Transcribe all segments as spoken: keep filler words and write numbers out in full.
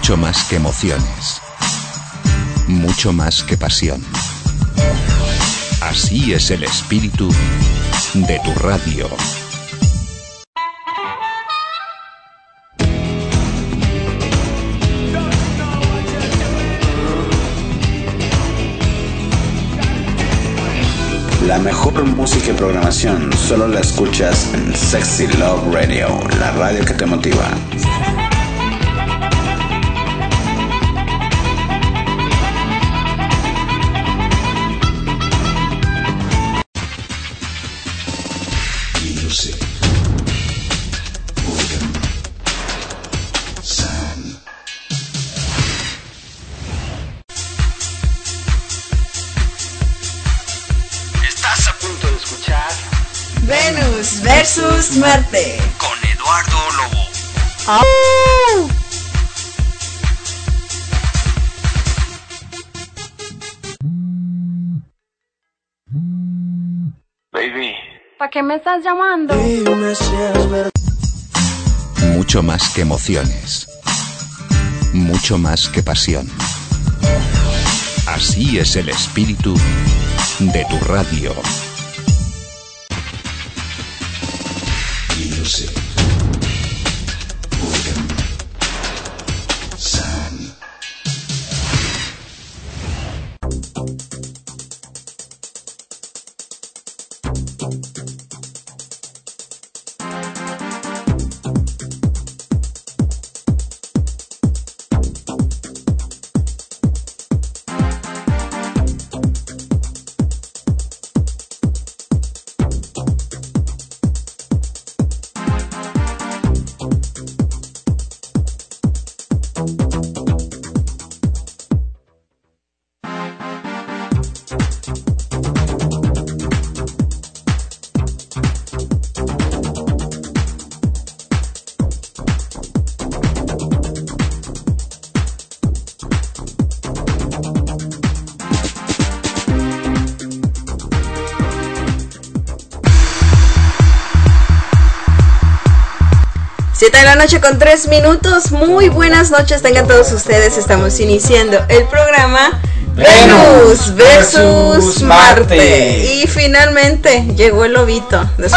Mucho más que emociones. Mucho más que pasión. Así es el espíritu de tu radio. La mejor música y programación solo la escuchas en Sexy Love Radio, la radio que te motiva. Music, organ, sound. Estás a punto de escuchar Venus versus Marte con Eduardo Lobo. ¡Oh! Baby, ¿para qué me estás llamando? Mucho más que emociones. Mucho más que pasión. Así es el espíritu de tu radio. Music, organ, sound. siete de la noche con tres minutos. Muy buenas noches, tengan todos ustedes. Estamos iniciando el programa Venus versus Marte. Y finalmente llegó el lobito. Después...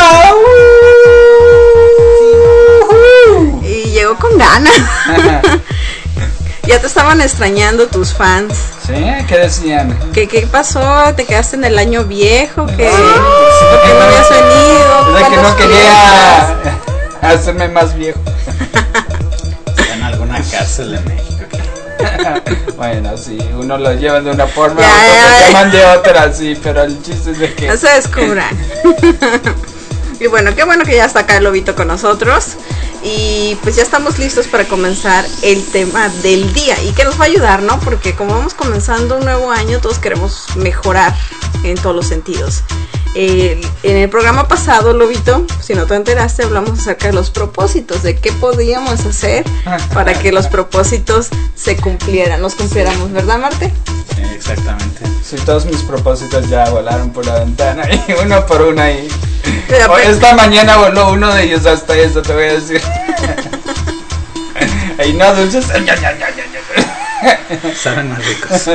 Y llegó con ganas. Ya te estaban extrañando tus fans. ¿Sí? ¿Qué decían? ¿Qué, qué pasó? ¿Te quedaste en el año viejo? ¿Qué? ¿Por qué no habías venido? Es que no quería hacerme más viejo. Está en alguna cárcel de México. Bueno, sí, uno lo lleva de una forma, ya, otro ya, lo ya. llaman de otra, sí, pero el chiste es de que no se descubran. Y bueno, qué bueno que ya está acá el lobito con nosotros. Y pues ya estamos listos para comenzar el tema del día. Y que nos va a ayudar, ¿no? Porque como vamos comenzando un nuevo año, todos queremos mejorar en todos los sentidos. Eh, en el programa pasado, lobito, si no te enteraste, hablamos acerca de los propósitos, de qué podíamos hacer para que los propósitos se cumplieran, los cumpliéramos, ¿verdad, Marte? Sí, exactamente. sí, todos mis propósitos ya volaron por la ventana y uno por uno ahí. Pero, O pero, esta mañana voló uno de ellos, hasta eso te voy a decir. Ahí no dulces. Saben más ricos.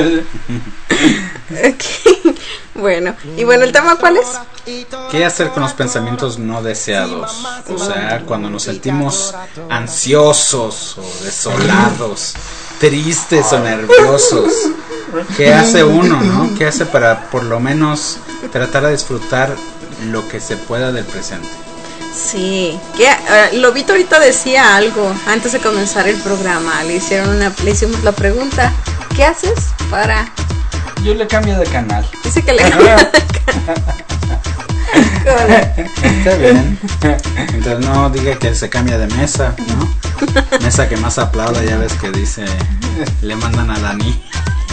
okay. Bueno, y bueno, ¿el tema cuál es? ¿Qué hacer con los pensamientos no deseados? O sea, cuando nos sentimos ansiosos o desolados, tristes o nerviosos. ¿Qué hace uno, no? ¿Qué hace para por lo menos tratar de disfrutar lo que se pueda del presente? Sí, que uh, Lobito ahorita decía algo antes de comenzar el programa. Le hicieron una, le hicimos la pregunta, ¿qué haces para? Yo le cambio de canal. Dice que le cambia de canal. Está bien. Entonces no diga que se cambia de mesa, ¿no? Mesa que más aplauda, ya ves que dice, le mandan a Dani.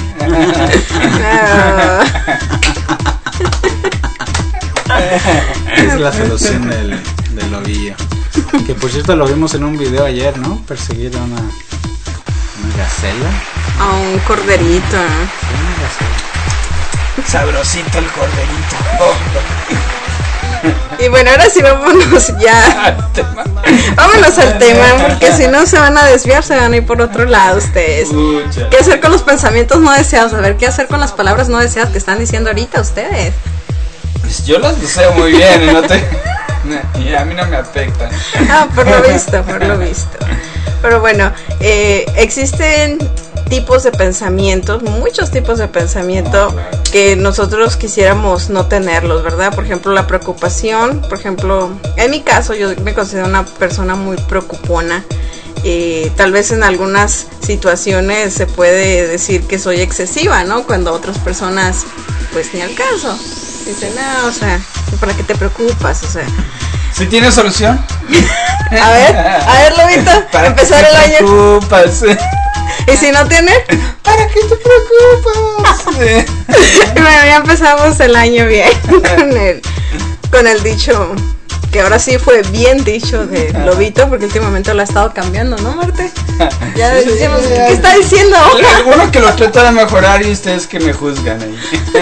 Es la solución del, del lobillo. Que por cierto lo vimos en un video ayer, ¿no? Perseguir a una, una gacela. A un corderito. Sí, una gacela. Sabrosito el corderito. Oh. Y bueno, ahora sí vámonos ya. Vámonos al tema, porque si no se van a desviar, se van a ir por otro lado ustedes. Pucha. ¿Qué hacer con los pensamientos no deseados? A ver, ¿qué hacer con las palabras no deseadas que están diciendo ahorita ustedes? Pues yo las deseo muy bien y no te... y a mí no me afectan. Ah, por lo visto, por lo visto. Pero bueno, eh, existen tipos de pensamientos, muchos tipos de pensamiento que nosotros quisiéramos no tenerlos, ¿verdad? Por ejemplo, la preocupación, por ejemplo, en mi caso yo me considero una persona muy preocupona. Eh, tal vez en algunas situaciones se puede decir que soy excesiva, ¿no? Cuando otras personas, pues ni al caso. Dicen, no, o sea, ¿para qué te preocupas? O sea... ¿Sí tiene solución? A ver, a ver, Lobito, ¿Para empezar qué el te año. preocupas? ¿Y si no tiene? ¿Para qué te preocupas? Bueno, ya empezamos el año bien con el, con el dicho, que ahora sí fue bien dicho de Lobito, porque últimamente lo ha estado cambiando, ¿no, Marte? Ya Sí, decimos, sí, ¿qué está diciendo? Alguno que lo trata de mejorar y ustedes que me juzgan ahí.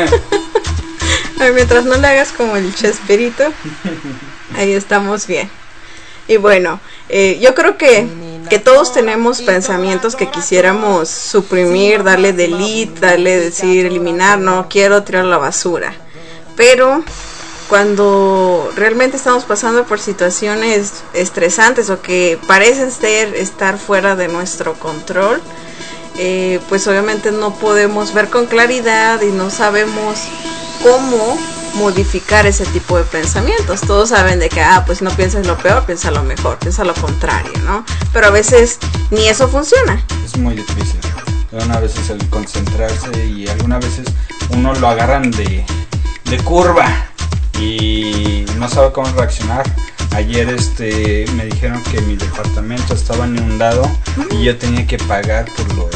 Ay, mientras no le hagas como el Chespirito, ahí estamos bien. Y bueno, eh, yo creo que, que todos tenemos pensamientos que quisiéramos suprimir, darle delete, darle decir, eliminar, no quiero tirarlo a la basura. Pero cuando realmente estamos pasando por situaciones estresantes o que parecen ser estar fuera de nuestro control, eh, pues obviamente no podemos ver con claridad y no sabemos cómo modificar ese tipo de pensamientos. Todos saben de que, ah, pues no pienses lo peor, piensa lo mejor, piensa lo contrario, ¿no? Pero a veces ni eso funciona. Es muy difícil. Algunas veces el concentrarse y algunas veces uno lo agarran de, de curva y no sabe cómo reaccionar. Ayer este me dijeron que mi departamento estaba inundado uh-huh. y yo tenía que pagar por los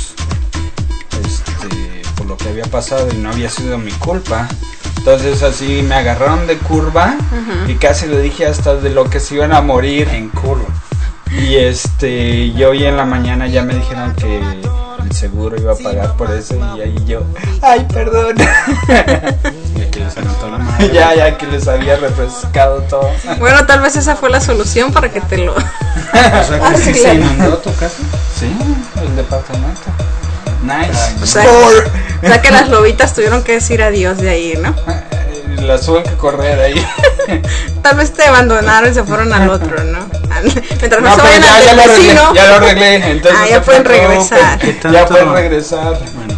este por lo que había pasado y no había sido mi culpa. Entonces así me agarraron de curva uh-huh. y casi le dije hasta de lo que se iban a morir en curva. Y este y hoy en la mañana ya me dijeron que el seguro iba a pagar por eso y ahí yo, ay, perdón. Ya que les anotó la madre. Ya, ya que les había refrescado todo. Bueno, tal vez esa fue la solución para que te lo... O sea, que sí se inundó tu casa. Sí, el departamento. Nice. O sea, o sea que las lobitas tuvieron que decir adiós de ahí, ¿no? Las tuve que correr ahí. Tal vez te abandonaron y se fueron al otro, ¿no? Mientras no, no se vayan ya, al ya del vecino. Lo arreglé, ya lo arreglé. Entonces ah, ya pueden regresar. Ya pueden regresar. Bueno.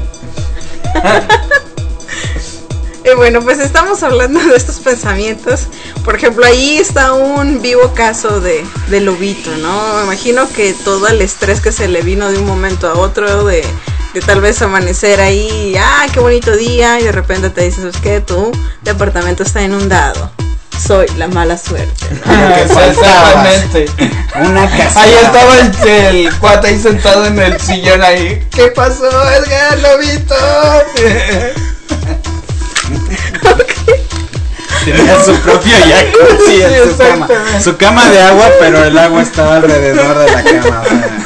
Y bueno, pues estamos hablando de estos pensamientos. Por ejemplo, ahí está un vivo caso de, de Lobito, ¿no? Me imagino que todo el estrés que se le vino de un momento a otro, de, de tal vez amanecer ahí, ah, qué bonito día, y de repente te dices, ¿sabes qué? Tu departamento está inundado. Soy la mala suerte, ¿no? Exactamente. Una casa. Ahí estaba el, el cuate ahí sentado en el sillón ahí. ¿Qué pasó, Edgar, Lobito? Tenía su propio jacuzzi en su cama. Su cama de agua, pero el agua estaba alrededor de la cama.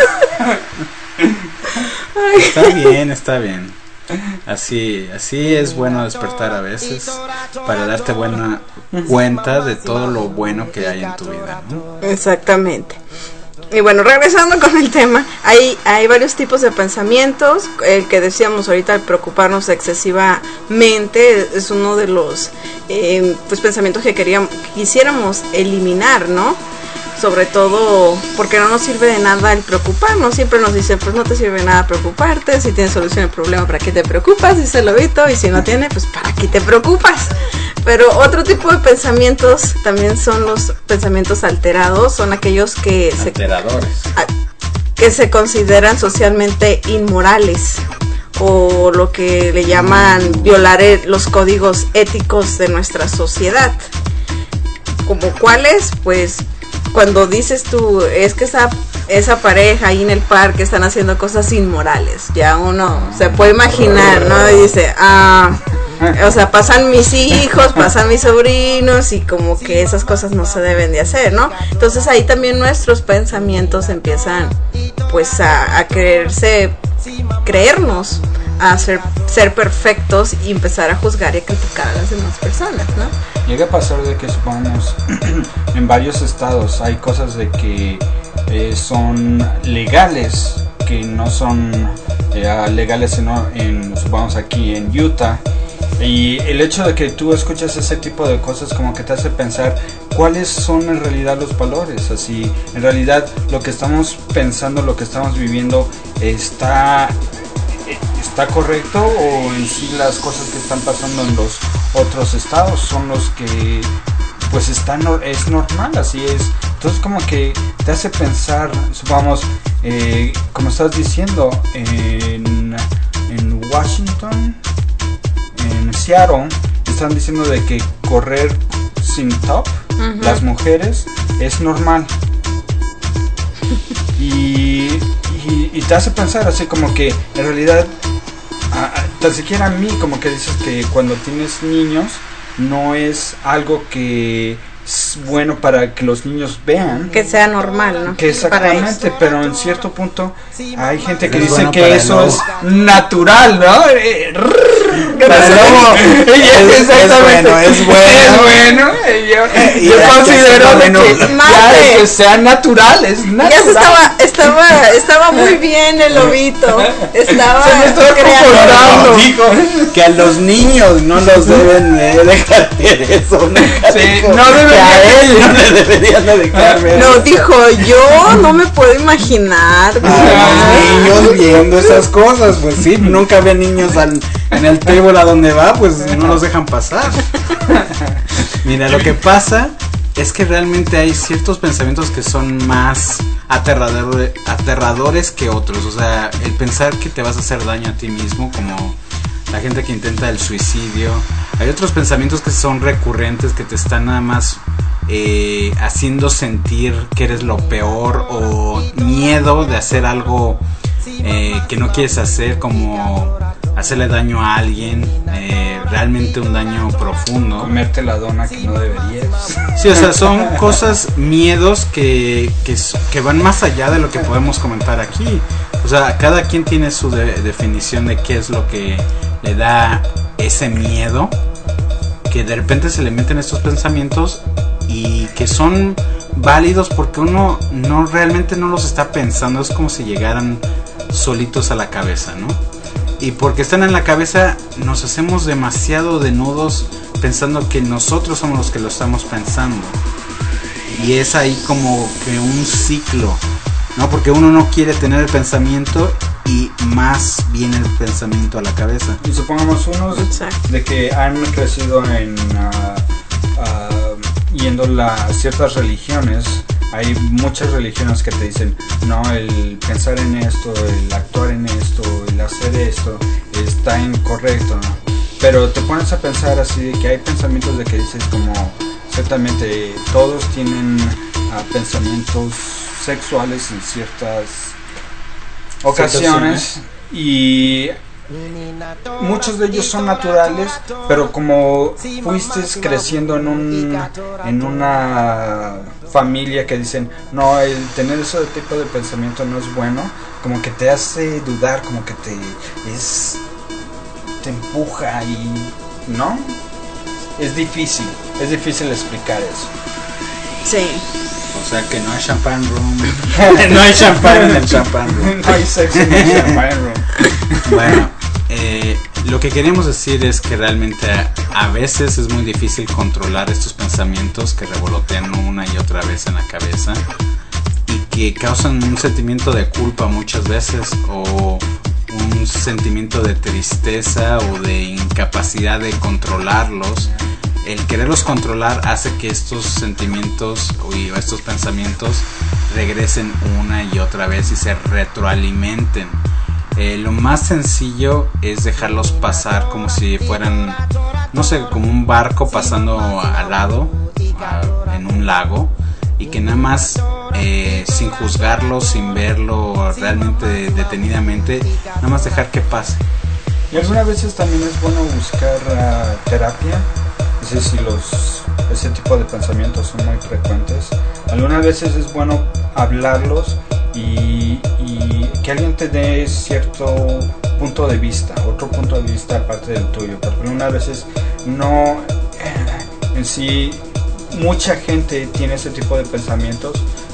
Está bien, está bien. Así, así es bueno despertar a veces para darte buena cuenta de todo lo bueno que hay en tu vida, ¿no? Exactamente. Y bueno, regresando con el tema, hay, hay varios tipos de pensamientos. El que decíamos ahorita, el preocuparnos excesivamente, es uno de los eh, pues pensamientos que queríamos, quisiéramos eliminar, ¿no? Sobre todo porque no nos sirve de nada el preocuparnos. Siempre nos dicen, pues no te sirve de nada preocuparte. Si tienes solución al problema, ¿para qué te preocupas? Dice Lobito. Y si no tiene, pues ¿para qué te preocupas? Pero otro tipo de pensamientos también son los pensamientos alterados. Son aquellos que Alteradores. se, a, que se consideran socialmente inmorales, o lo que le llaman violar los códigos éticos de nuestra sociedad. ¿Como cuáles? Pues cuando dices tú, es que esa, esa pareja ahí en el parque están haciendo cosas inmorales, ya uno se puede imaginar, ¿no? Y dice, ah, o sea, pasan mis hijos, pasan mis sobrinos, y como que esas cosas no se deben de hacer, ¿no? Entonces ahí también nuestros pensamientos empiezan pues a, a creerse, creernos a ser, ser perfectos y empezar a juzgar y a criticar a las demás personas, ¿no? llega a pasar de que supongamos en varios estados hay cosas de que eh, son legales, que no son eh, legales en, en, supongamos aquí en Utah, y el hecho de que tú escuchas ese tipo de cosas como que te hace pensar cuáles son en realidad los valores, así en realidad lo que estamos pensando, lo que estamos viviendo está está correcto, o en sí las cosas que están pasando en los otros estados son los que pues están, es normal, así es. Entonces como que te hace pensar, supongamos, eh, como estás diciendo, en, en Washington, en Seattle, están diciendo de que correr sin top, uh-huh, las mujeres, es normal. Y, y, y te hace pensar así como que en realidad, a, a, tan siquiera a mí como que dices que cuando tienes niños no es algo que es bueno para que los niños vean, que sea normal, ¿no? Que exactamente, pero en cierto punto hay gente que es dice bueno que eso es natural, ¿no? Es, es bueno, es bueno. Es bueno. Yo, yo considero de que, ya, que sea natural, es natural. Ya se estaba, estaba, estaba muy bien el lobito. Estaba creando. Dijo que a los niños no los deben de dejar ver eso. Nunca sí, dijo no deben que a él no le deberían de dejar ver. No, dijo, yo no me puedo imaginar. A los niños viendo esas cosas, pues sí, nunca ven niños al, en el table a donde va, pues no los dejan pasar. Mira, lo que pasa es que realmente hay ciertos pensamientos que son más aterrador, aterradores que otros. O sea, el pensar que te vas a hacer daño a ti mismo, como la gente que intenta el suicidio. Hay otros pensamientos que son recurrentes, que te están nada más eh, haciendo sentir que eres lo peor, o miedo de hacer algo eh, que no quieres hacer, como hacerle daño a alguien, eh, realmente un daño profundo. Comerte la dona que no deberías. Sí, o sea, son cosas, miedos que, que, que van más allá de lo que podemos comentar aquí. O sea, cada quien tiene su de, definición de qué es lo que le da ese miedo, que de repente se le meten estos pensamientos y que son válidos porque uno no realmente no los está pensando. Es como si llegaran solitos a la cabeza, ¿no? Y porque están en la cabeza nos hacemos demasiado desnudos pensando que nosotros somos los que lo estamos pensando. Y es ahí como que un ciclo, ¿no? Porque uno no quiere tener el pensamiento y más viene el pensamiento a la cabeza. Y supongamos unos de que han crecido en uh, uh, yendo a ciertas religiones. Hay muchas religiones que te dicen, no, el pensar en esto, el actuar en esto, el hacer esto, está incorrecto, ¿no? Pero te pones a pensar así de que hay pensamientos de que dices como, ciertamente todos tienen uh, pensamientos sexuales en ciertas ocasiones, y muchos de ellos son naturales, pero como fuiste creciendo en un en una familia que dicen no, el tener ese tipo de pensamiento no es bueno, como que te hace dudar, como que te es te empuja, y no, es difícil, es difícil explicar eso. Sí. O sea que no hay champagne room. No hay champán en el champagne room. No hay sexo en el champagne room. Bueno, eh, lo que queremos decir es que realmente a, a veces es muy difícil controlar estos pensamientos que revolotean una y otra vez en la cabeza y que causan un sentimiento de culpa muchas veces, o un sentimiento de tristeza o de incapacidad de controlarlos. El quererlos controlar hace que estos sentimientos o estos pensamientos regresen una y otra vez y se retroalimenten. Eh, lo más sencillo es dejarlos pasar como si fueran, no sé, como un barco pasando al lado, a, en un lago, y que nada más, eh, sin juzgarlo, sin verlo realmente detenidamente, nada más dejar que pase. Y algunas veces también es bueno buscar uh, terapia. Es decir, si los, ese tipo de pensamientos son muy frecuentes, algunas veces es bueno hablarlos y, y que alguien te dé cierto punto de vista, otro punto de vista aparte del tuyo, porque algunas veces no, en sí mucha gente tiene ese tipo de pensamientos,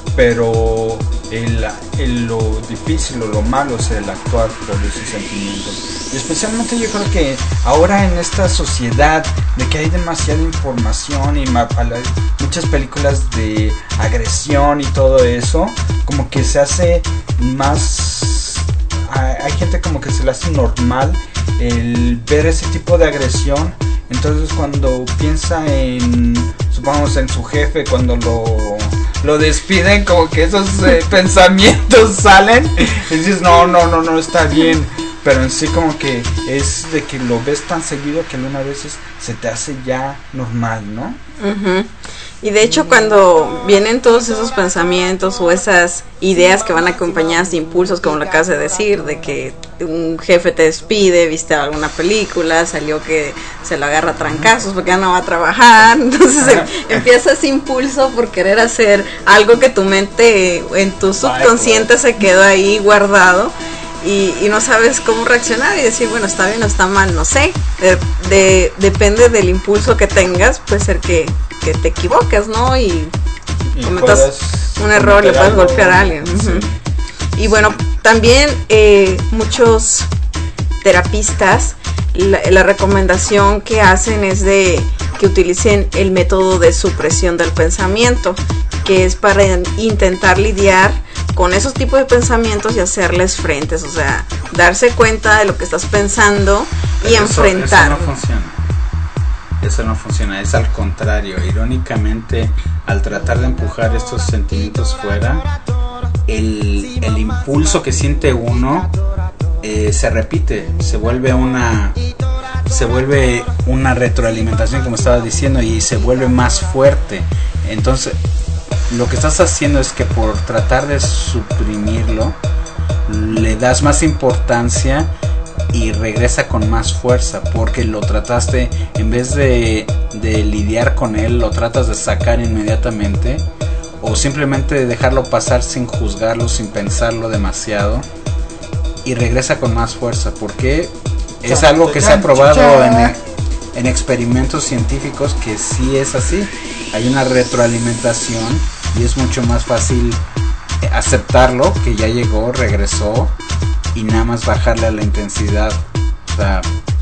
pero el, el, lo difícil o lo malo es el actuar por esos sentimientos. Y especialmente yo creo que ahora en esta sociedad de que hay demasiada información y ma- muchas películas de agresión y todo eso, como que se hace más, hay gente como que se le hace normal el ver ese tipo de agresión. Entonces cuando piensa en, supongamos en su jefe, cuando lo, lo despiden, como que esos eh, pensamientos salen y dices no, no, no, no está bien. Pero en sí como que es de que lo ves tan seguido que algunas veces se te hace ya normal, ¿no? Uh-huh. Y de hecho cuando vienen todos esos pensamientos o esas ideas que van acompañadas de impulsos, como lo acabas de decir, de que un jefe te despide, viste alguna película, salió que se lo agarra a trancazos porque ya no va a trabajar, entonces em, empieza ese impulso por querer hacer algo que tu mente, en tu subconsciente se quedó ahí guardado. Y, y no sabes cómo reaccionar y decir, bueno, está bien o está mal, no sé. De, de, depende del impulso que tengas, puede ser que, que te equivoques, ¿no? Y, y cometas un error, le puedes golpear a alguien. Sí. Uh-huh. Y bueno, también eh, muchos terapistas, la, la recomendación que hacen es de que utilicen el método de supresión del pensamiento, que es para intentar lidiar con esos tipos de pensamientos y hacerles frentes, o sea, darse cuenta de lo que estás pensando y eso, enfrentar. Eso no funciona. Eso no funciona, es al contrario. Irónicamente, al tratar de empujar estos sentimientos fuera, el, el impulso que siente uno eh, se repite, se vuelve una se vuelve una retroalimentación, como estaba diciendo, y se vuelve más fuerte. Entonces lo que estás haciendo es que por tratar de suprimirlo le das más importancia y regresa con más fuerza, porque lo trataste, en vez de, de lidiar con él, lo tratas de sacar inmediatamente, o simplemente dejarlo pasar sin juzgarlo, sin pensarlo demasiado, y regresa con más fuerza, porque es algo que se ha probado en, en experimentos científicos que sí es así. Hay una retroalimentación y es mucho más fácil aceptarlo, que ya llegó, regresó, y nada más bajarle a la intensidad, o sea,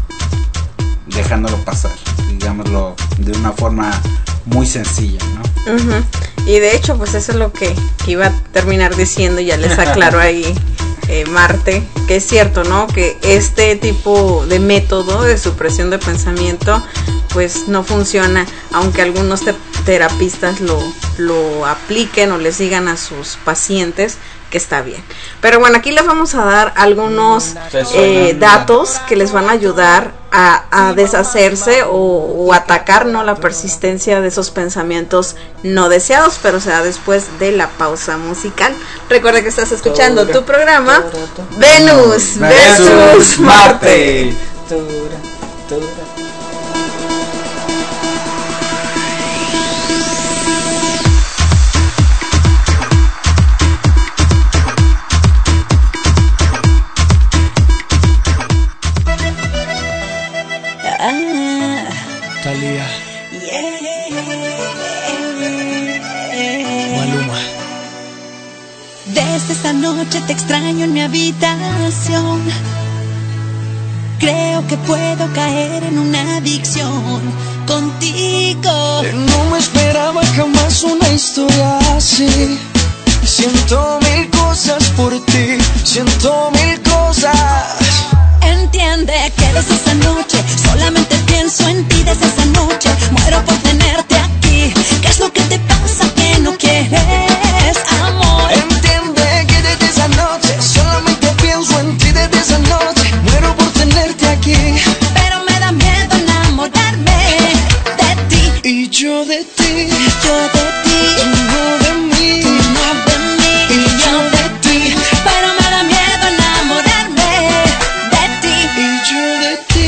dejándolo pasar, digámoslo de una forma muy sencilla, ¿no? Uh-huh. Y de hecho, pues eso es lo que iba a terminar diciendo, ya les aclaro ahí eh, Marte, que es cierto, ¿no? Que este tipo de método de supresión de pensamiento pues no funciona, aunque algunos te- terapistas lo, lo apliquen o les digan a sus pacientes que está bien. Pero bueno, aquí les vamos a dar algunos eh, datos que les van a ayudar a, a deshacerse o, o atacar, ¿no?, la persistencia de esos pensamientos no deseados, pero será después de la pausa musical. Recuerda que estás escuchando tu programa Venus versus Marte. Talía, Maluma. Desde esta noche te extraño en mi habitación. Creo que puedo caer en una adicción contigo. No me esperaba jamás una historia así. Siento mil cosas por ti, siento mil cosas. Entiende que desde esa noche solamente pienso en ti. Desde esa noche muero por tenerte aquí. ¿Qué es lo que te pasa que no quieres amor? Entiende que desde esa noche solamente pienso en ti. Desde esa noche muero por tenerte aquí. Pero me da miedo enamorarme de ti. Y yo de ti, Yo de ti, tú no de mí, tú no de mí. y yo de ti, Pero me da miedo enamorarme de ti. y yo de ti.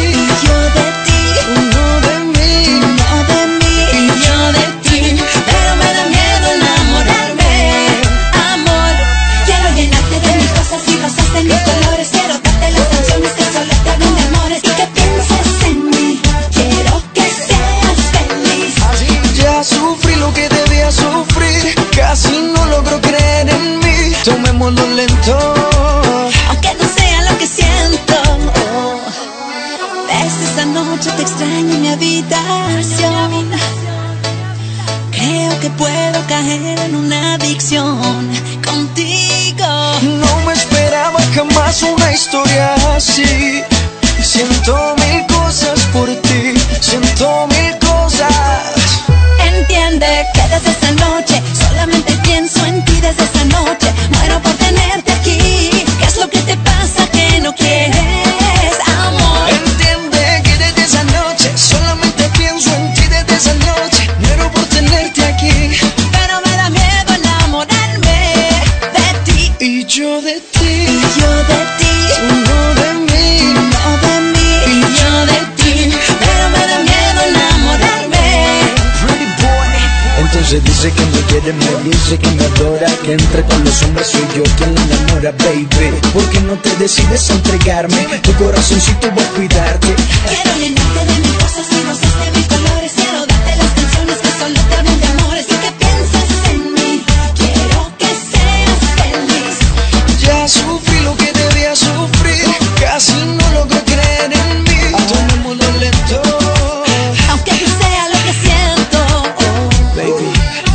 quiere, me dice que me adora, que entre todos los hombres soy yo quien la enamora, baby. ¿Por qué no te decides a entregarme? Tu corazoncito voy a cuidarte. Quiero llenarte de mis cosas y gozas de mis colores. Quiero darte las canciones que solo te hablan de amores y que pienses en mí. Quiero que seas feliz. Ya sufrí lo que debía sufrir, casi no logro creer en mí. Tomémoslo lento, aunque así sea lo que siento, oh, baby.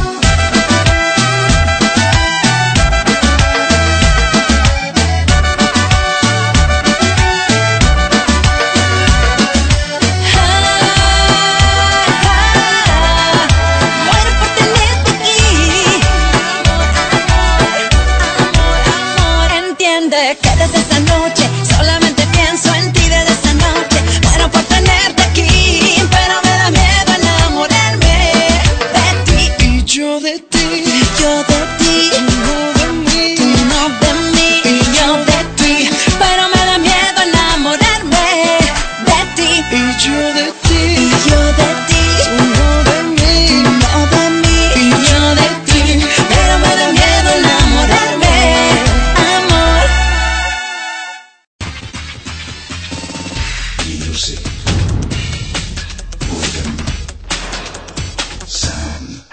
que desde esa noche solamente pienso en ti. Desde esa noche muero por tenerte aquí, pero me da miedo enamorarme de ti. Y yo de ti, yo de ti, tú no de mí, tú no de mí, y yo de ti, pero me da miedo enamorarme de ti. y yo de ti, Y yo de ti, tú no de mí, tú no de mí, y yo de ti, pero me da miedo enamorarme. Amor. Music. Rhythm. Sound.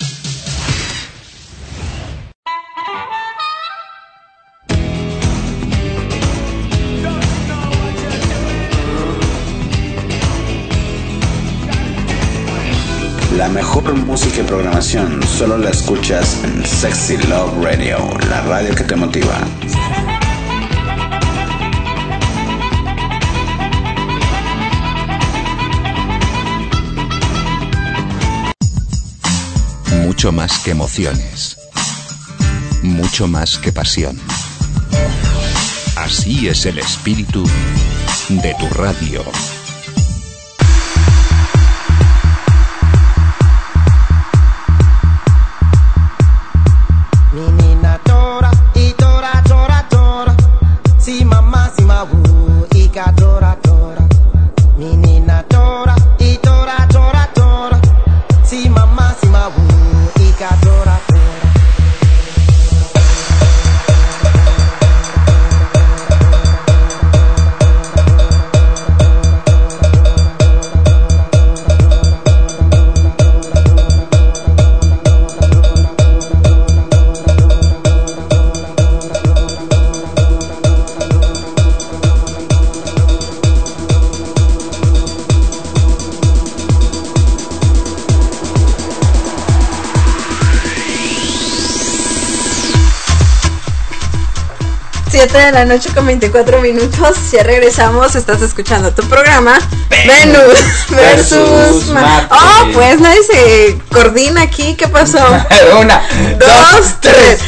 La mejor música y programación solo la escuchas en Sexy Love Radio, la radio que te motiva. Mucho más que emociones. Mucho más que pasión. Así es el espíritu de tu radio. Menina tora e tora tora tora, si mamá si mabu e ka tora tora. Menina tora e tora tora tora, si mamá si mabu e ka tora tora. siete de la noche con veinticuatro minutos. Ya regresamos. Estás escuchando tu programa Venus versus Marte. Oh, pues nadie se coordina aquí. ¿Qué pasó? Una, dos, tres.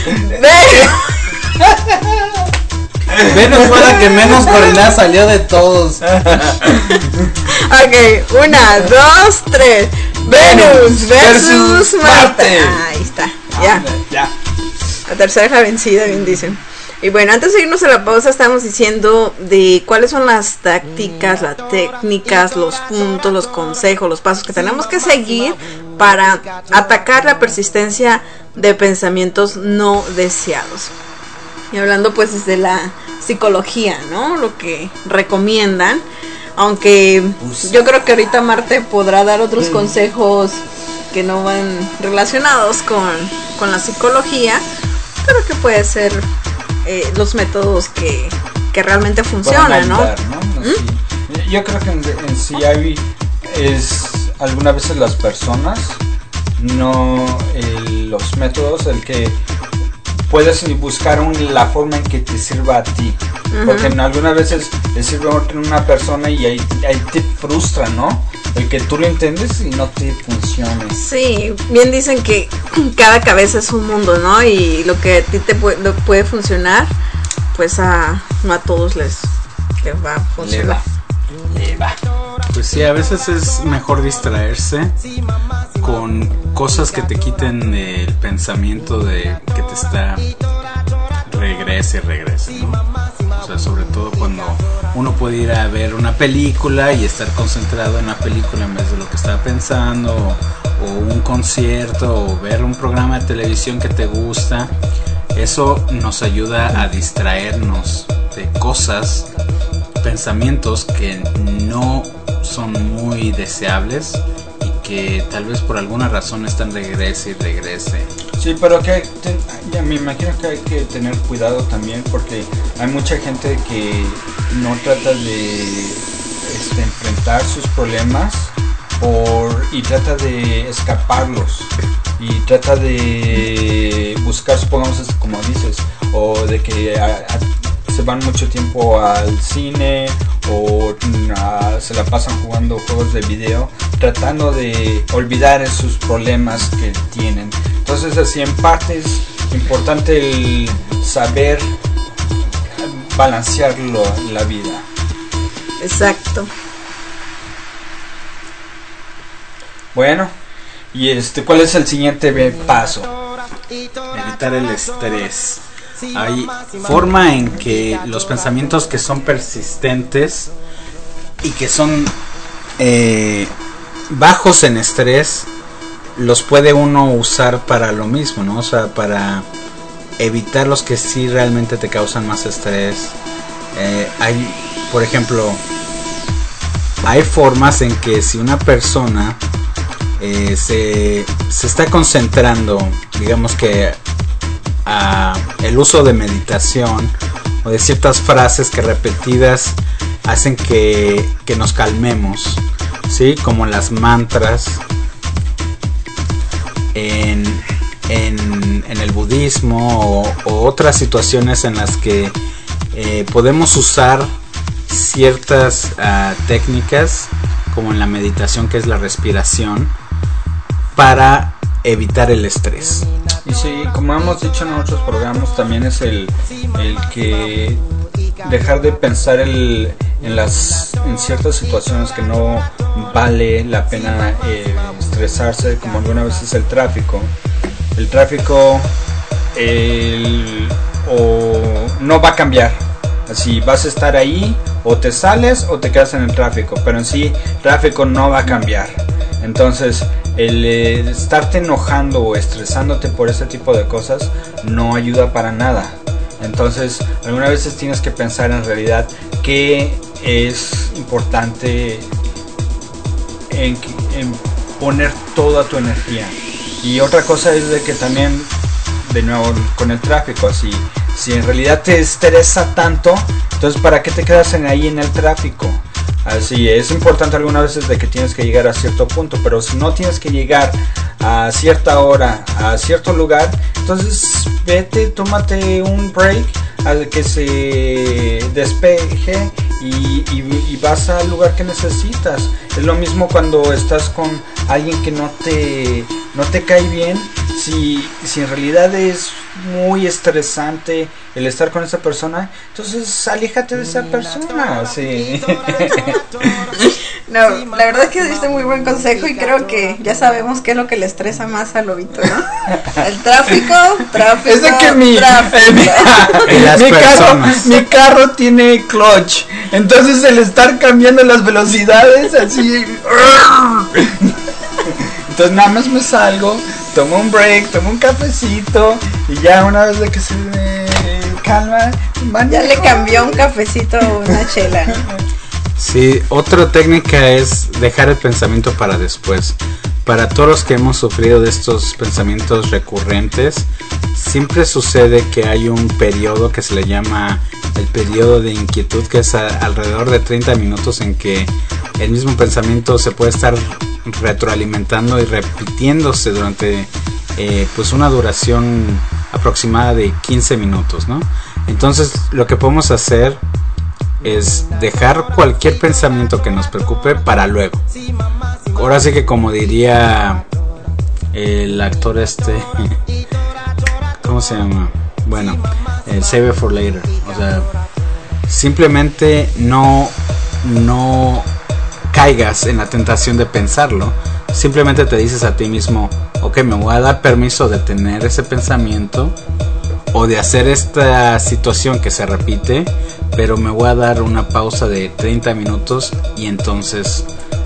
Venus fue la que menos coordinada salió de todos. Ok, una, dos, tres. Venus versus Marte. Ahí está, ya. Ya. La tercera es la vencida, bien dicen. Y bueno, antes de irnos a la pausa, estábamos diciendo de cuáles son las tácticas, las técnicas, los puntos, los consejos, los pasos que tenemos que seguir para atacar la persistencia de pensamientos no deseados. Y hablando pues desde la psicología, ¿no? Lo que recomiendan. Aunque yo creo que ahorita Marte podrá dar otros consejos que no van relacionados con, con la psicología, pero que puede ser eh, los métodos que, que realmente funcionan, ¿no? Ayudar, ¿no? ¿Mm? Sí. Yo creo que en, en sí hay es algunas veces las personas, no el, los métodos, el que puedes buscar un, la forma en que te sirva a ti. Uh-huh. Porque en algunas veces le sirve a una persona y ahí, ahí te frustra, ¿no? El que tú lo entiendes y no te funcione. Sí, bien dicen que cada cabeza es un mundo, ¿no? Y lo que a ti te puede, lo puede funcionar, pues a no a todos les, les va a funcionar. Le va. Pues sí, a veces es mejor distraerse con cosas que te quiten el pensamiento de que te está regrese y regrese, ¿no? O sea, sobre todo cuando uno puede ir a ver una película y estar concentrado en la película en vez de lo que estaba pensando, o un concierto o ver un programa de televisión que te gusta, eso nos ayuda a distraernos de cosas, pensamientos que no son muy deseables y que tal vez por alguna razón están regrese y regrese. Sí, pero que te, ya me imagino que hay que tener cuidado también, porque hay mucha gente que no trata de este, enfrentar sus problemas por, y trata de escaparlos y trata de buscar, supongamos como dices, o de que a, a, se van mucho tiempo al cine o a, se la pasan jugando juegos de video tratando de olvidar esos problemas que tienen. Entonces, así en parte es importante el saber balancearlo la vida. Exacto. Bueno, y este, ¿cuál es el siguiente paso? Evitar el estrés. Hay forma en que los pensamientos que son persistentes y que son eh, bajos en estrés, los puede uno usar para lo mismo, ¿no? O sea, para evitar los que sí realmente te causan más estrés. Eh, hay, por ejemplo, hay formas en que si una persona eh, se, se está concentrando, digamos que a el uso de meditación o de ciertas frases que repetidas hacen que, que nos calmemos, ¿sí? Como las mantras. En, en, en el budismo o, o otras situaciones en las que eh, podemos usar ciertas uh, técnicas como en la meditación, que es la respiración, para evitar el estrés. Y sí, como hemos dicho en otros programas, también es el, el que dejar de pensar el, en las en ciertas situaciones que no vale la pena eh, estresarse, como alguna vez es el tráfico. El tráfico el, o no va a cambiar. Así vas a estar ahí, o te sales o te quedas en el tráfico, pero en sí el tráfico no va a cambiar. Entonces el eh, estarte enojando o estresándote por ese tipo de cosas no ayuda para nada. Entonces algunas veces tienes que pensar en realidad qué es importante en, en poner toda tu energía. Y otra cosa es de que también, de nuevo con el tráfico, así, si en realidad te estresa tanto, entonces ¿para qué te quedas en ahí en el tráfico? Así es importante algunas veces de que tienes que llegar a cierto punto, pero si no tienes que llegar a cierta hora, a cierto lugar, entonces vete, tómate un break, a que se despeje y, y, y vas al lugar que necesitas. Es lo mismo cuando estás con alguien que no te, no te cae bien. Si, si en realidad es muy estresante el estar con esa persona, entonces aléjate de esa persona. Sí. No, la verdad es que diste muy buen consejo y creo que ya sabemos qué es lo que le estresa más a Lobito, ¿no? El tráfico, tráfico, es de que mi, tráfico. mi, mi, carro, mi carro tiene clutch, entonces el estar cambiando las velocidades así, entonces nada más me salgo, tomo un break, tomo un cafecito y ya una vez de que se me calma, manejo. Ya le cambió un cafecito o una chela, ¿no? Sí, otra técnica es dejar el pensamiento para después. Para todos los que hemos sufrido de estos pensamientos recurrentes, siempre sucede que hay un periodo que se le llama el periodo de inquietud, que es a, alrededor de treinta minutos en que el mismo pensamiento se puede estar retroalimentando y repitiéndose durante eh, pues una duración aproximada de quince minutos, ¿no? Entonces lo que podemos hacer es dejar cualquier pensamiento que nos preocupe para luego. Ahora sí que, como diría el actor este, ¿cómo se llama? Bueno, eh, save it for later. O sea, simplemente no no caigas en la tentación de pensarlo. Simplemente te dices a ti mismo, ok, me voy a dar permiso de tener ese pensamiento o de hacer esta situación que se repite, pero me voy a dar una pausa de treinta minutos y entonces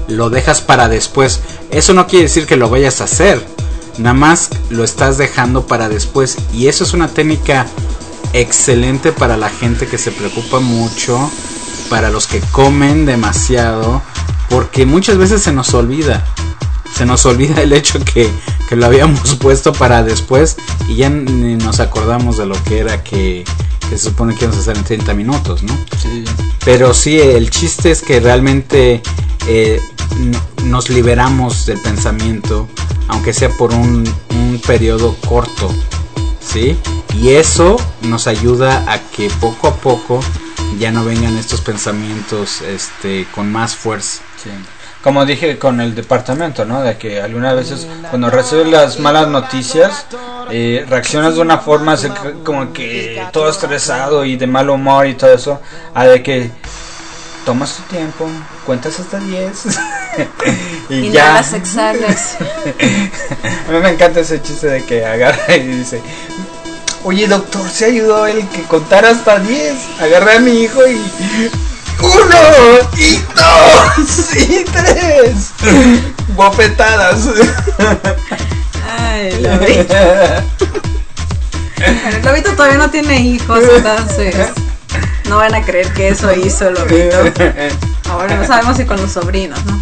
lo dejas para después. Eso no quiere decir que lo vayas a hacer, nada más lo estás dejando para después. Y eso es una técnica excelente para la gente que se preocupa mucho, para los que comen demasiado, porque muchas veces se nos olvida. Se nos olvida el hecho que, que lo habíamos puesto para después y ya ni nos acordamos de lo que era que, que se supone que íbamos a hacer en treinta minutos, ¿no? Sí. Pero sí, el chiste es que realmente eh, no, nos liberamos del pensamiento, aunque sea por un, un periodo corto, ¿sí? Y eso nos ayuda a que poco a poco ya no vengan estos pensamientos este, con más fuerza. Sí. Como dije con el departamento, ¿no? De que algunas veces cuando recibes las malas noticias, eh, reaccionas de una forma así como que todo estresado y de mal humor y todo eso, a de que tomas tu tiempo, cuentas hasta diez y, y ya las exhalas. A mí me encanta ese chiste de que agarra y dice: oye doctor, ¿se ayudó el que contara hasta diez? Agarré a mi hijo y... uno y dos y tres bofetadas. Ay, Lobito. Bueno, el Lobito todavía no tiene hijos, entonces no van a creer que eso hizo el Lobito. Ahora no sabemos si con los sobrinos, ¿no?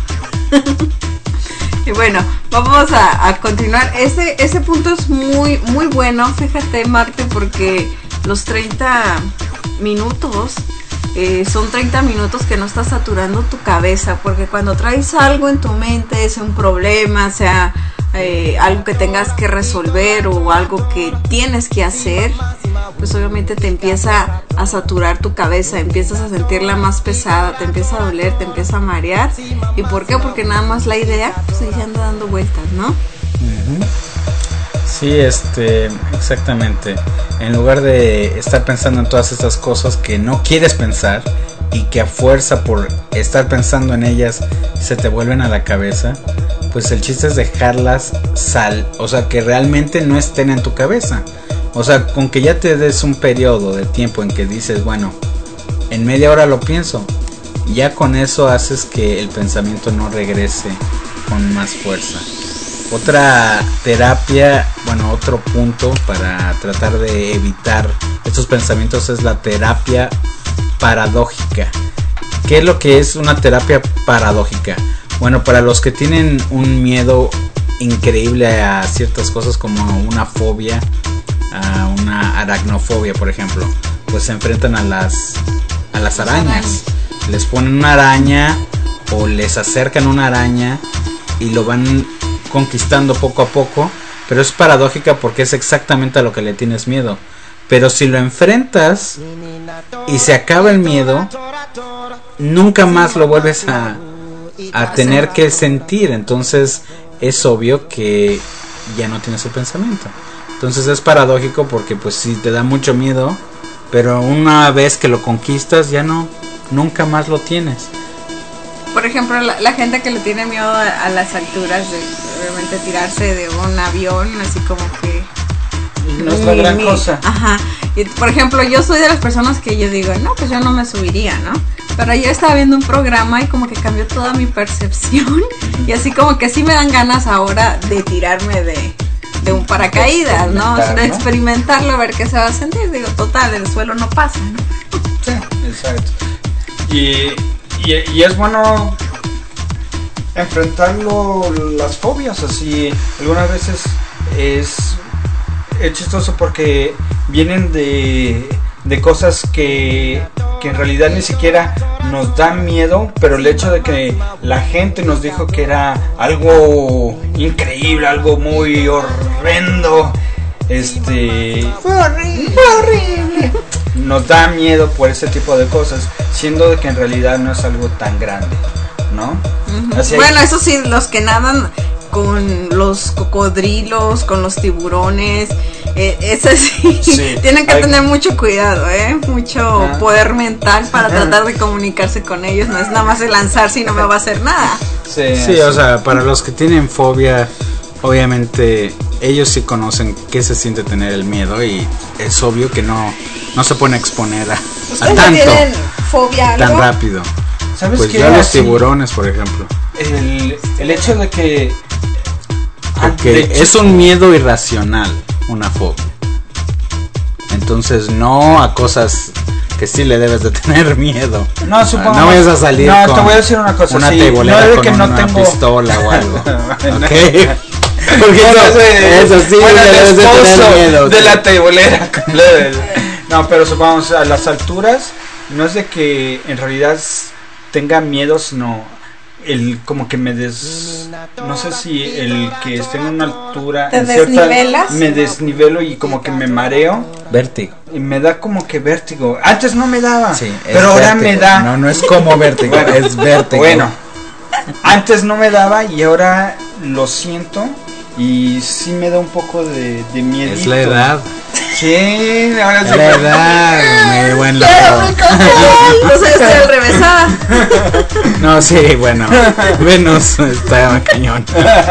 Y bueno, vamos a, a continuar. Ese, ese punto es muy, muy bueno. Fíjate, Marte, porque los treinta minutos Eh, son treinta minutos que no estás saturando tu cabeza, porque cuando traes algo en tu mente, sea un problema, sea eh, algo que tengas que resolver o algo que tienes que hacer, pues obviamente te empieza a saturar tu cabeza, empiezas a sentirla más pesada, te empieza a doler, te empieza a marear. ¿Y por qué? Porque nada más la idea pues se anda dando vueltas, ¿no? Uh-huh. Sí, este, exactamente. En lugar de estar pensando en todas estas cosas que no quieres pensar y que a fuerza por estar pensando en ellas se te vuelven a la cabeza, pues el chiste es dejarlas sal, o sea, que realmente no estén en tu cabeza. O sea, con que ya te des un periodo de tiempo en que dices, bueno, en media hora lo pienso, ya con eso haces que el pensamiento no regrese con más fuerza. Otra terapia, bueno, otro punto para tratar de evitar estos pensamientos es la terapia paradójica. ¿Qué es lo que es una terapia paradójica? Bueno, para los que tienen un miedo increíble a ciertas cosas como una fobia, a una aracnofobia, por ejemplo, pues se enfrentan a las a las arañas. Les ponen una araña o les acercan una araña y lo van conquistando poco a poco, pero es paradójica porque es exactamente a lo que le tienes miedo. Pero si lo enfrentas y se acaba el miedo, nunca más lo vuelves a, a tener que sentir. Entonces es obvio que ya no tienes el pensamiento. Entonces es paradójico porque pues si te da mucho miedo, pero una vez que lo conquistas ya no, nunca más lo tienes. Por ejemplo, la, la gente que le tiene miedo a, a las alturas, de obviamente tirarse de un avión, así como que no es la gran mi, cosa. Ajá. Y por ejemplo, yo soy de las personas que yo digo, no, pues yo no me subiría, ¿no? Pero yo estaba viendo un programa y como que cambió toda mi percepción y así como que sí me dan ganas ahora de tirarme de, de un paracaídas, ¿no? De experimentarlo, a ver qué se va a sentir. Digo, total, el suelo no pasa, ¿no? Sí, exacto. Y Y, y es bueno enfrentarlo, las fobias así. Algunas veces es, es chistoso porque vienen de, de cosas que, que en realidad ni siquiera nos dan miedo, pero el hecho de que la gente nos dijo que era algo increíble, algo muy horrendo, este fue horrible, fue horrible, nos da miedo por ese tipo de cosas, siendo de que en realidad no es algo tan grande, ¿no? Uh-huh. Así bueno, hay... eso sí, los que nadan con los cocodrilos, con los tiburones, eh, eso sí, sí, tienen que hay... tener mucho cuidado, ¿eh? Mucho ah. poder mental para tratar de comunicarse con ellos, no es nada más de lanzarse y no me va a hacer nada. Sí, sí, o sea, para los que tienen fobia, obviamente ellos sí conocen qué se siente tener el miedo y es obvio que no, no se pueden exponer a, a tanto, fobia, tan rápido. ¿Sabes pues qué? yo a los Así, tiburones, por ejemplo. el, el hecho de que... Porque de es un miedo irracional, una fobia. Entonces no a cosas que sí le debes de tener miedo. No, supongo. No vayas a salir no, con te voy a decir una cosa. Una sí, tebolera no, con que no una tengo... pistola o algo. ¿Ok? Porque bueno, eso, eso sí bueno, le el debes de tener esposo miedo. de la tebolera. No, pero supongamos a las alturas, no es de que en realidad tenga miedo, sino el como que me des, no sé si el que esté en una altura, ¿te en cierta, desnivelas? me desnivelo y como que me mareo. Vértigo. Y me da como que vértigo. Antes no me daba, Sí, pero ahora vértigo. me da. No, no es como vértigo, Bueno, es vértigo. Bueno, antes no me daba y ahora lo siento y sí me da un poco de, de miedo. Es la edad. Sí, ahora Es sí. la edad, mi buen loco. Entonces estoy al revésada. No, sí, bueno, Venus está cañón.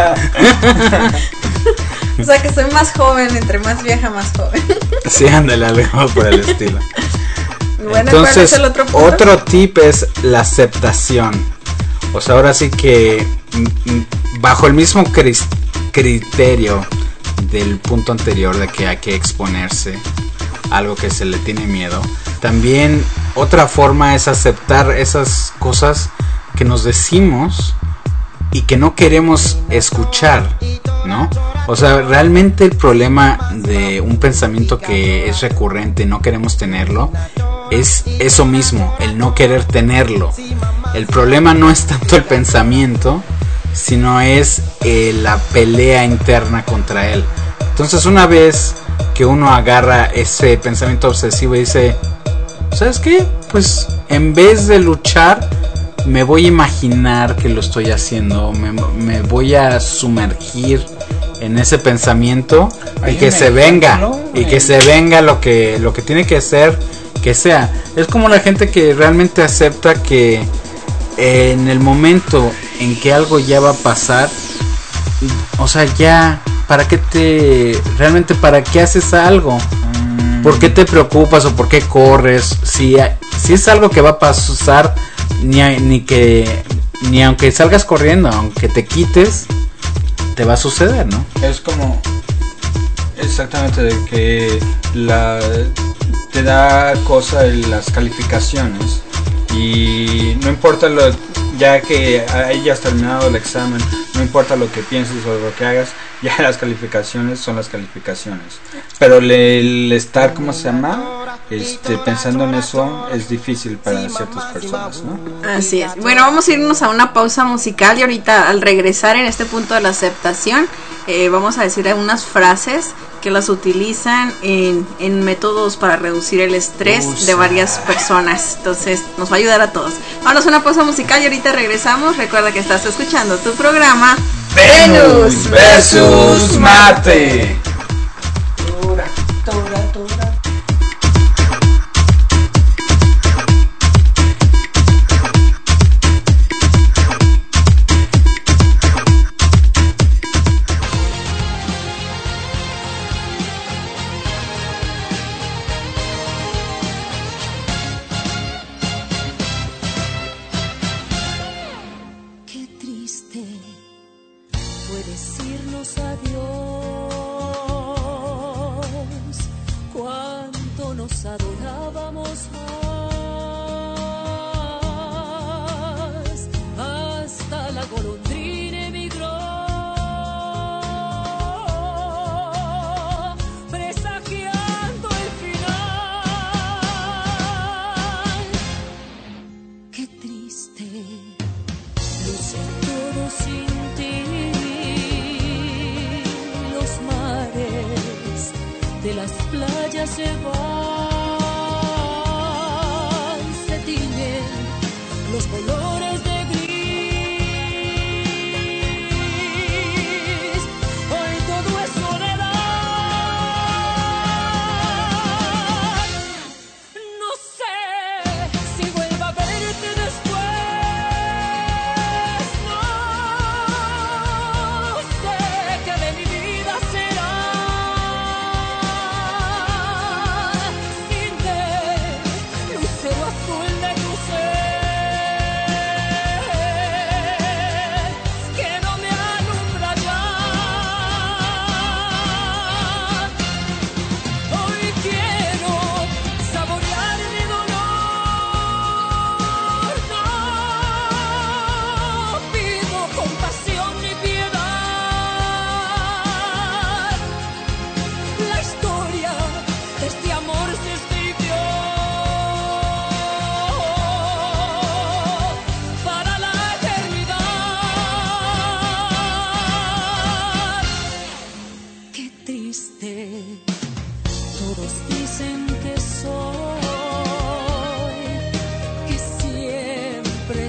O sea que soy más joven, entre más vieja, más joven. Sí, ándale, algo por el estilo. Bueno, Entonces, ¿cuál es el otro punto? otro tip es la aceptación. O sea, ahora sí que mm, mm, bajo el mismo cris- criterio del punto anterior de que hay que exponerse a algo que se le tiene miedo, también otra forma es aceptar esas cosas que nos decimos y que no queremos escuchar, ¿no? O sea, realmente el problema de un pensamiento que es recurrente, no queremos tenerlo, es eso mismo, el no querer tenerlo. El problema no es tanto el pensamiento, sino es eh, la pelea interna contra él. Entonces, una vez que uno agarra ese pensamiento obsesivo y dice, ¿sabes qué? Pues en vez de luchar, me voy a imaginar que lo estoy haciendo, me, me voy a sumergir en ese pensamiento y que se venga, y que se venga lo que lo que tiene que ser, que sea. Es como la gente que realmente acepta que eh, en el momento en que algo ya va a pasar, o sea, ya, ¿para qué te, realmente para qué haces algo? ¿Por qué te preocupas o por qué corres? Si, si es algo que va a pasar, ni, ni que ni aunque salgas corriendo, aunque te quites, te va a suceder, ¿no? Es como exactamente de que la te da cosa en las calificaciones y no importa lo, ya que hayas terminado el examen, no importa lo que pienses o lo que hagas, ya las calificaciones son las calificaciones. Pero el, el estar, ¿cómo se llama? Este, pensando en eso es difícil para ciertas personas, ¿no? Así es. Bueno, vamos a irnos a una pausa musical y ahorita al regresar en este punto de la aceptación, eh, vamos a decir algunas frases que las utilizan en, en métodos para reducir el estrés Usa. de varias personas. Entonces nos va a ayudar a todos. Vámonos a una pausa musical y ahorita regresamos. Recuerda que estás escuchando tu programa Venus versus Marte. Qué triste fue decirnos adiós, cuánto nos adorábamos más, hasta la golondrina emigró, presagiando el final. Qué triste luce todo sin ti, los mares de las playas se van, se tiñen los colores de gris, hoy todo es soledad, no sé si vuelva a verte después, no sé qué de mi vida será sin ver lucero azul de tu ser.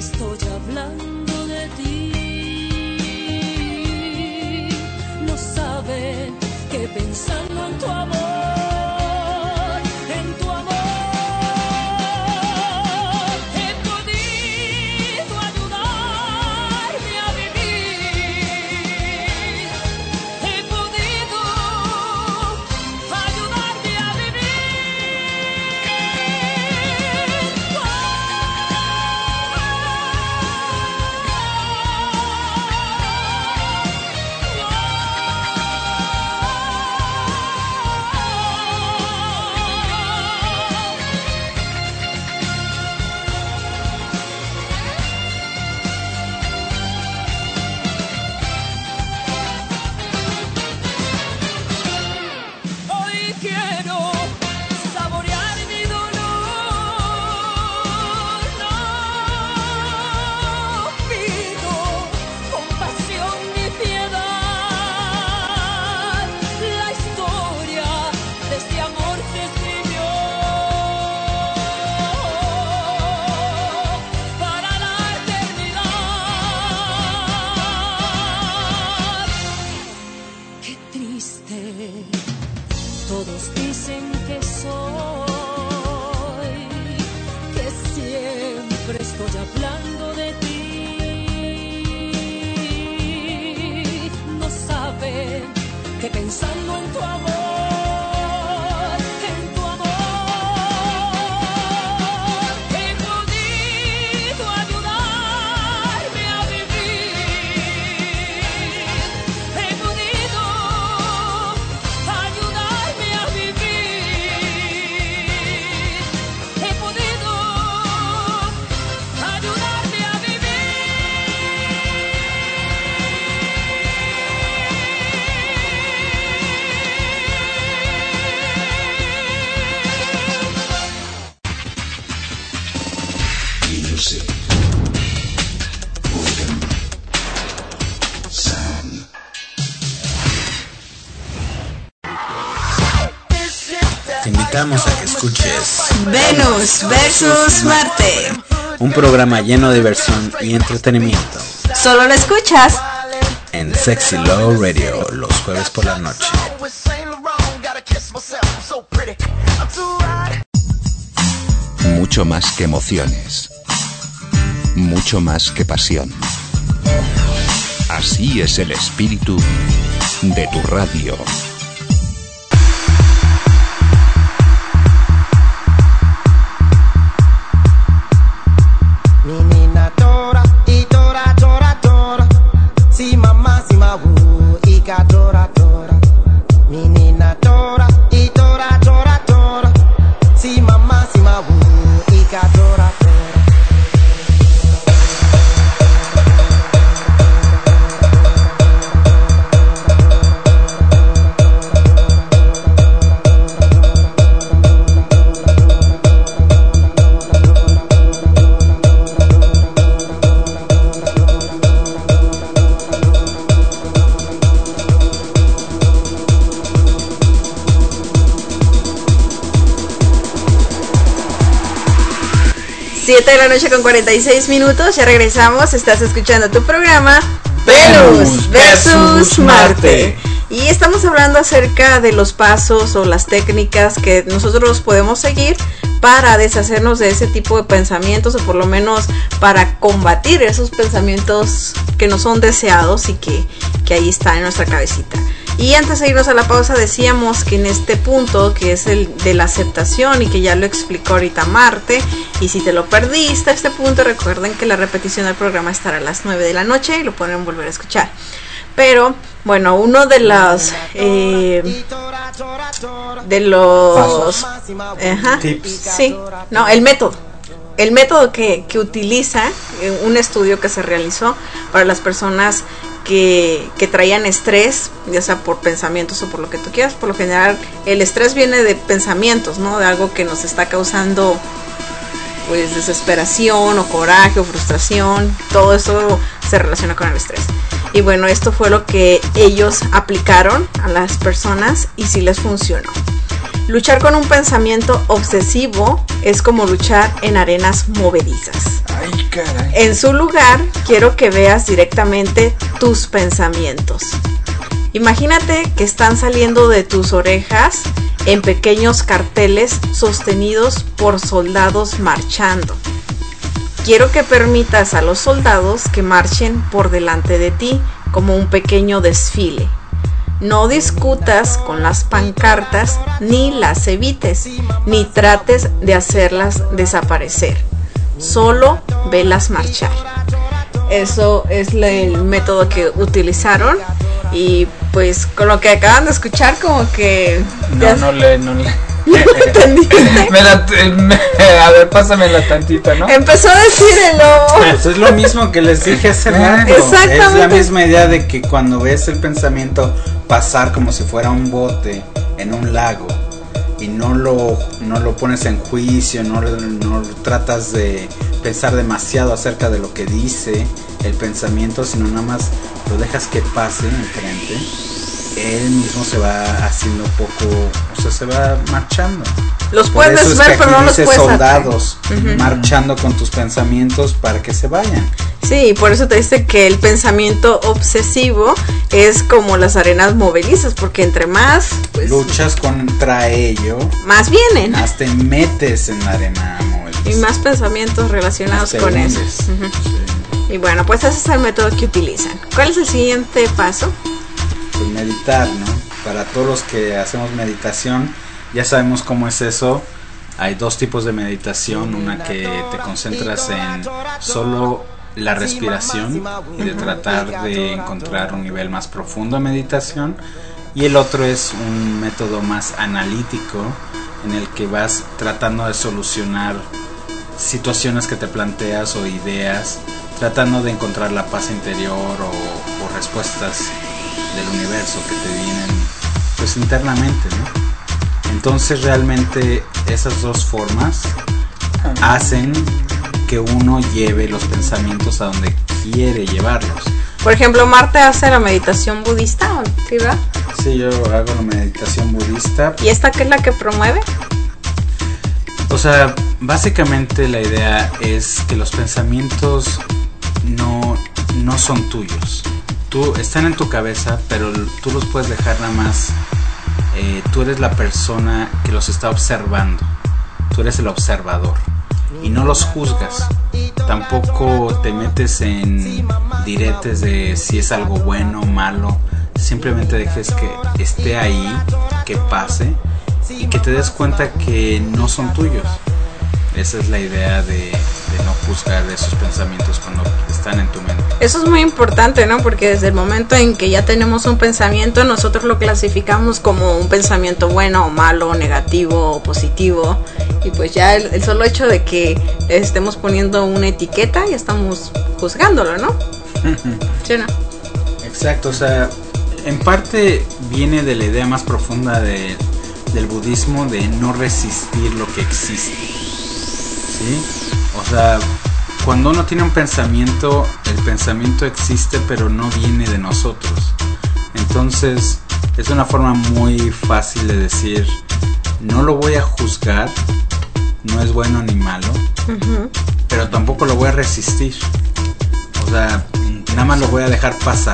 estoy hablando de ti. No saben que pensando en tu amor, en tu amor, he podido ayudarme a vivir. He podido ayudarme a vivir. Hoy quiero saborear mi dolor. No pido compasión ni piedad. La historia de este amor se escribió para la eternidad. Qué triste. Todos dicen que soy, que siempre estoy hablando de ti. No saben que pensando en tu amor, en tu amor, he podido ayudarme a vivir. He podido ayudarme a vivir. He podido ayudarme a Music. Rhythm. Sound. Te invitamos a que escuches Venus versus Marte. un programa lleno de diversión y entretenimiento Solo lo escuchas en Sexy Love Radio los jueves por la noche. Mucho más que emociones. Mucho más que pasión. Así es el espíritu de tu radio. Menina tora e tora tora tora. Si mamá si mawu e ka tora tora. Menina tora e tora tora tora. Si mamá si mawu e ka tora tora. siete de la noche con cuarenta y seis minutos, ya regresamos, estás escuchando tu programa Venus versus Marte. Y estamos hablando acerca de los pasos o las técnicas que nosotros podemos seguir para deshacernos de ese tipo de pensamientos, o por lo menos para combatir esos pensamientos que no son deseados y que, que ahí están en nuestra cabecita. Y antes de irnos a la pausa decíamos que en este punto, que es el de la aceptación y que ya lo explicó ahorita Marte, y si te lo perdiste este punto, recuerden que la repetición del programa estará a las nueve de la noche y lo pueden volver a escuchar. Pero bueno, uno de los eh, de los ajá, tips, sí, no, el método el método que, que utiliza eh, un estudio que se realizó para las personas que, que traían estrés, ya sea por pensamientos o por lo que tú quieras. Por lo general el estrés viene de pensamientos, ¿no? De algo que nos está causando pues desesperación o coraje o frustración. Todo eso se relaciona con el estrés. Y bueno, esto fue lo que ellos aplicaron a las personas y sí les funcionó. Luchar con un pensamiento obsesivo es como luchar en arenas movedizas. Ay, caray. En su lugar, quiero que veas directamente tus pensamientos. Imagínate que están saliendo de tus orejas en pequeños carteles sostenidos por soldados marchando. Quiero que permitas a los soldados que marchen por delante de ti como un pequeño desfile. No discutas con las pancartas, ni las evites, ni trates de hacerlas desaparecer. Solo velas marchar. Eso es el método que utilizaron. Y pues con lo que acaban de escuchar, como que... No, no le... No le... ¿No entendiste? Me la, me, a ver, pásamela tantito, ¿no? Empezó a decir el lobo. Pues es lo mismo que les dije hace rato. Exactamente. Es la misma idea de que cuando ves el pensamiento pasar como si fuera un bote en un lago y no lo, no lo pones en juicio, no, no tratas de pensar demasiado acerca de lo que dice el pensamiento, sino nada más lo dejas que pase enfrente, él mismo se va haciendo poco, o sea, se va marchando. Los Por puedes eso es ver, que pero no los dice puedes soldados uh-huh. marchando con tus pensamientos para que se vayan. Sí, por eso te dice que el pensamiento obsesivo es como las arenas movedizas, porque entre más pues, luchas contra ello, más vienen, más te metes en la arena movediza y más pensamientos relacionados con eso. Uh-huh. Sí. Y bueno, pues ese es el método que utilizan. ¿Cuál es el siguiente paso? Pues meditar, ¿no? Para todos los que hacemos meditación, ya sabemos cómo es eso. Hay dos tipos de meditación, una que te concentras en solo la respiración y de tratar de encontrar un nivel más profundo de meditación, y el otro es un método más analítico en el que vas tratando de solucionar situaciones que te planteas o ideas, tratando de encontrar la paz interior o, o respuestas del universo que te vienen pues internamente, ¿no? Entonces realmente esas dos formas hacen que uno lleve los pensamientos a donde quiere llevarlos. Por ejemplo, Marta hace la meditación budista, ¿sí, verdad? Sí, yo hago la meditación budista. ¿Y esta qué es la que promueve? O sea, básicamente la idea es que los pensamientos no, no son tuyos. Tú, están en tu cabeza, pero tú los puedes dejar nada más. Eh, tú eres la persona que los está observando. Tú eres el observador. Y no los juzgas. Tampoco te metes en diretes de si es algo bueno o malo. Simplemente dejes que esté ahí, que pase y que te des cuenta que no son tuyos. Esa es la idea de, de no juzgar esos pensamientos cuando están en tu mente. Eso es muy importante, ¿no? Porque desde el momento en que ya tenemos un pensamiento, nosotros lo clasificamos como un pensamiento bueno o malo, negativo o positivo. Y pues ya el, el solo hecho de que estemos poniendo una etiqueta, ya estamos juzgándolo, ¿no? ¿Sí o no? Exacto, o sea, en parte viene de la idea más profunda de, del budismo de no resistir lo que existe. ¿Sí? O sea, cuando uno tiene un pensamiento, el pensamiento existe pero no viene de nosotros. Entonces es una forma muy fácil de decir, no lo voy a juzgar, no es bueno ni malo, uh-huh. pero tampoco lo voy a resistir. O sea, nada más lo voy a dejar pasar.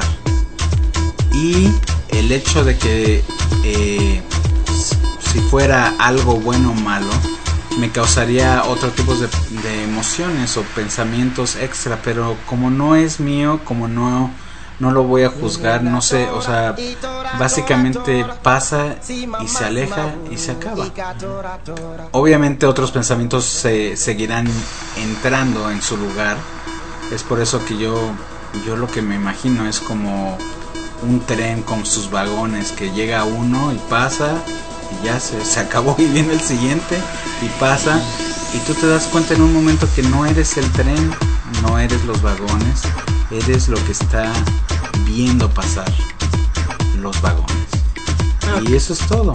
Y el hecho de que eh, si fuera algo bueno o malo, me causaría otro tipo de, de emociones o pensamientos extra, pero como no es mío, como no, no lo voy a juzgar, no sé, o sea, básicamente pasa y se aleja y se acaba. Obviamente otros pensamientos se seguirán entrando en su lugar. Es por eso que yo, yo lo que me imagino es como un tren con sus vagones, que llega uno y pasa y ya se, se acabó y viene el siguiente y pasa, y tú te das cuenta en un momento que no eres el tren, no eres los vagones, eres lo que está viendo pasar los vagones. Okay. Y eso es todo.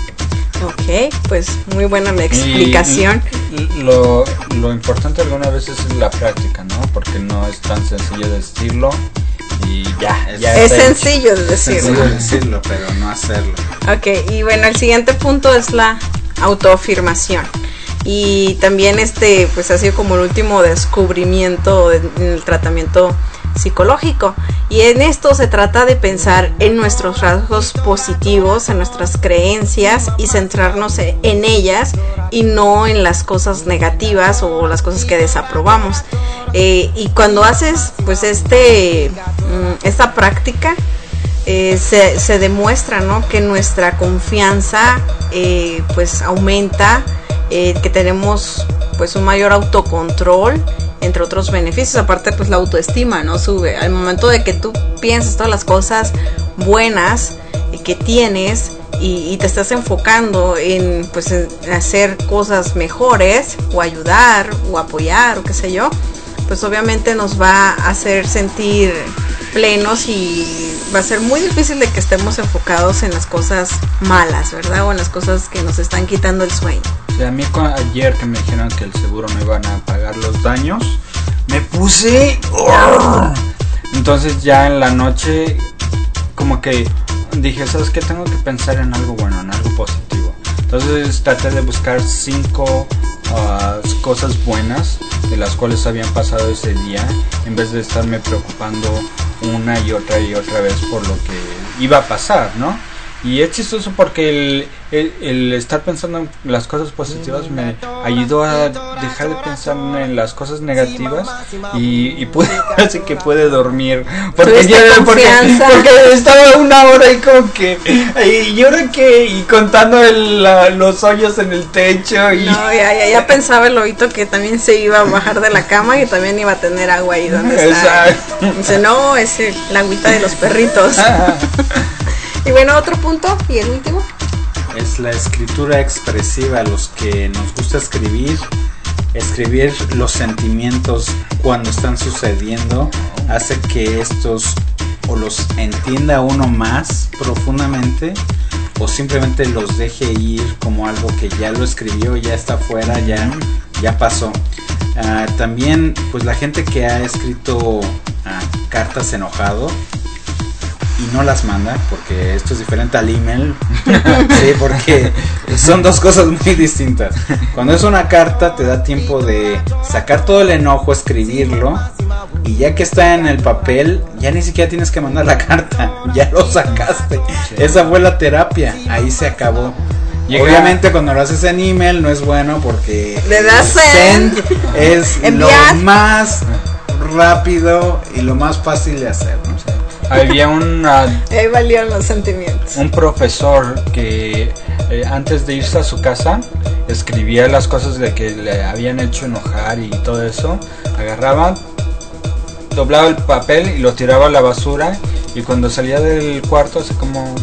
Ok, pues muy buena la explicación. Y lo, lo importante algunas veces es la práctica, ¿no? Porque no es tan sencillo decirlo y ya, ya es está sencillo hecho. de decirlo. Es sencillo decirlo, pero no hacerlo. Ok, y bueno, el siguiente punto es la autoafirmación. Y también este pues ha sido como el último descubrimiento en el tratamiento psicológico, y en esto se trata de pensar en nuestros rasgos positivos, en nuestras creencias y centrarnos en ellas y no en las cosas negativas o las cosas que desaprobamos. Eh, y cuando haces pues este esta práctica eh, se, se demuestra, ¿no?, que nuestra confianza eh, pues aumenta, eh, que tenemos pues un mayor autocontrol, entre otros beneficios. Aparte pues la autoestima, ¿no?, sube al momento de que tú piensas todas las cosas buenas que tienes y, y te estás enfocando en pues en hacer cosas mejores o ayudar o apoyar o qué sé yo, pues obviamente nos va a hacer sentir plenos y va a ser muy difícil de que estemos enfocados en las cosas malas, ¿verdad? O en las cosas que nos están quitando el sueño. O sea, a mí ayer que me dijeron que el seguro no iban a pagar los daños, me puse... Entonces ya en la noche como que dije, ¿sabes qué? Tengo que pensar en algo bueno, en algo positivo. Entonces traté de buscar cinco uh, cosas buenas de las cuales habían pasado ese día, en vez de estarme preocupando una y otra y otra vez por lo que iba a pasar, ¿no? Y es chistoso porque el, el, el estar pensando en las cosas positivas me ayudó a dejar de pensar en las cosas negativas y, y pude, así que pude dormir. Porque, yo, porque, porque estaba una hora y como que, y ahora que, y contando el, la, los hoyos en el techo. Y... No, ya, ya, ya pensaba el lobito que también se iba a bajar de la cama y también iba a tener agua ahí donde está. Exacto. Dice, no, es el, la agüita de los perritos. Y bueno, otro punto, y el último. Es la escritura expresiva. Los que nos gusta escribir, escribir los sentimientos cuando están sucediendo, hace que estos o los entienda uno más profundamente o simplemente los deje ir como algo que ya lo escribió, ya está afuera, ya, ya pasó. Uh, también pues la gente que ha escrito uh, cartas enojado y no las manda, porque esto es diferente al email. Sí, porque son dos cosas muy distintas. Cuando es una carta te da tiempo de sacar todo el enojo, escribirlo, y ya que está en el papel ya ni siquiera tienes que mandar la carta, ya lo sacaste. Esa fue la terapia, ahí se acabó. Llega. Obviamente cuando lo haces en email no es bueno porque le das send, send es enviar. Lo más rápido y lo más fácil de hacer, ¿no? Había un uh, ahí valieron los sentimientos. Un profesor que eh, antes de irse a su casa escribía las cosas de que le habían hecho enojar y todo eso. Agarraba, doblaba el papel y lo tiraba a la basura, y cuando salía del cuarto así como